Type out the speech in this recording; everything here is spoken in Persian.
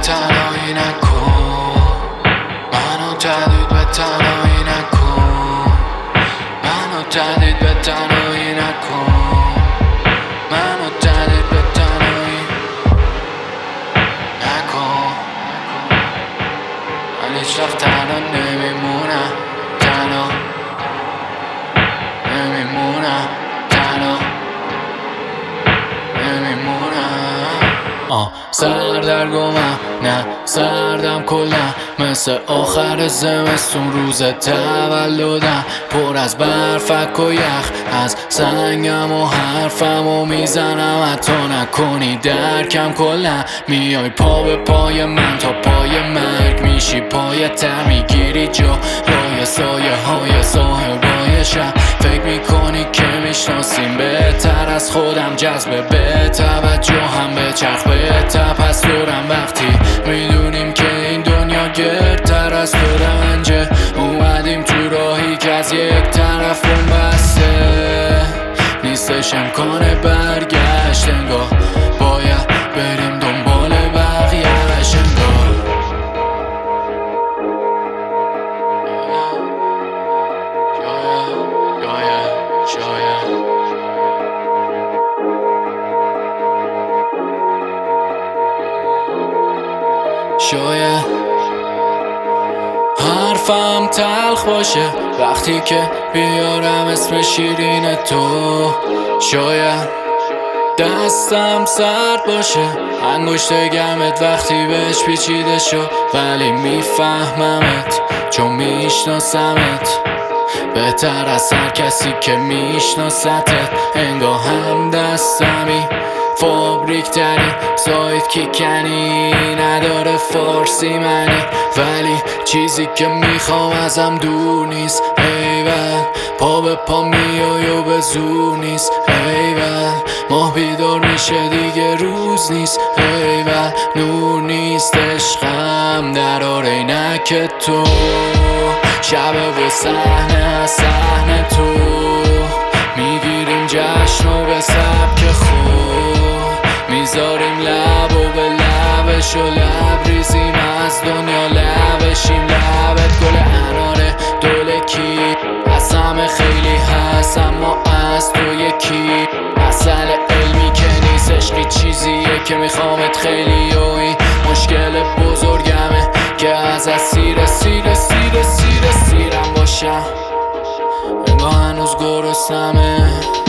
تنهایی نکن، منو جدید به تنهایی نکن، منو جدید به تنهایی نکن، منو جدید به تنهایی نکن. من هیچ وقت تنها نمیمونم، تنها نمیمونم، تنها نمیمونم. سردرگمم نه سردم کلم، مثل آخر زمستون روز تولدم، پر از برفک و یخ از سنگم و حرفم و میزنم حتی نکنی درکم کلم. میای پا به پای من تا پای مرگ، میشی پای تر میگیری جا لای سایه های صاحبای شب. فکر میکنی که میشناسیم بهتر از خودم، جذبه به توجه هم به چرخ بهتر پس دورم. وقتی میدونیم که این دنیا گردتر از تو رنجه، اومدیم تو راهی که از یک طرف بسته نیستش امکان برگشت، انگار باید بریم دنبال بقیه‌اش. انگار شاید حرفم تلخ باشه وقتی که بیارم اسم شیرین تو، شاید دستم سرد باشه انگشت گرمت وقتی بهش پیچیده شد، ولی میفهممت چون میشناسمت بهتر از هر کسی که میشناستت. انگار هم دستمی فابریک تری سایت کی کنی نداره فارسی منی، ولی چیزی که میخوام ازم دور نیست. ایول پا به پا میای و به زور نیست. ایول ماه بیدار میشه دیگه روز نیست. ایول نور نیست عشقم در عینک تو، شب و صحنه تو میگیریم جشن و به سبک خود، میذاریم لب و به لبش و لبریزیم از دنیا لبشیم. لبت گل اناره دولکی از همه خیلی هست اما از تو یکی، اصل علمی که نیست عشقی چیزیه که میخوامت خیلی و این مشکل بزرگمه که از سیرم باشم، انگاه هنوز گرسنمه.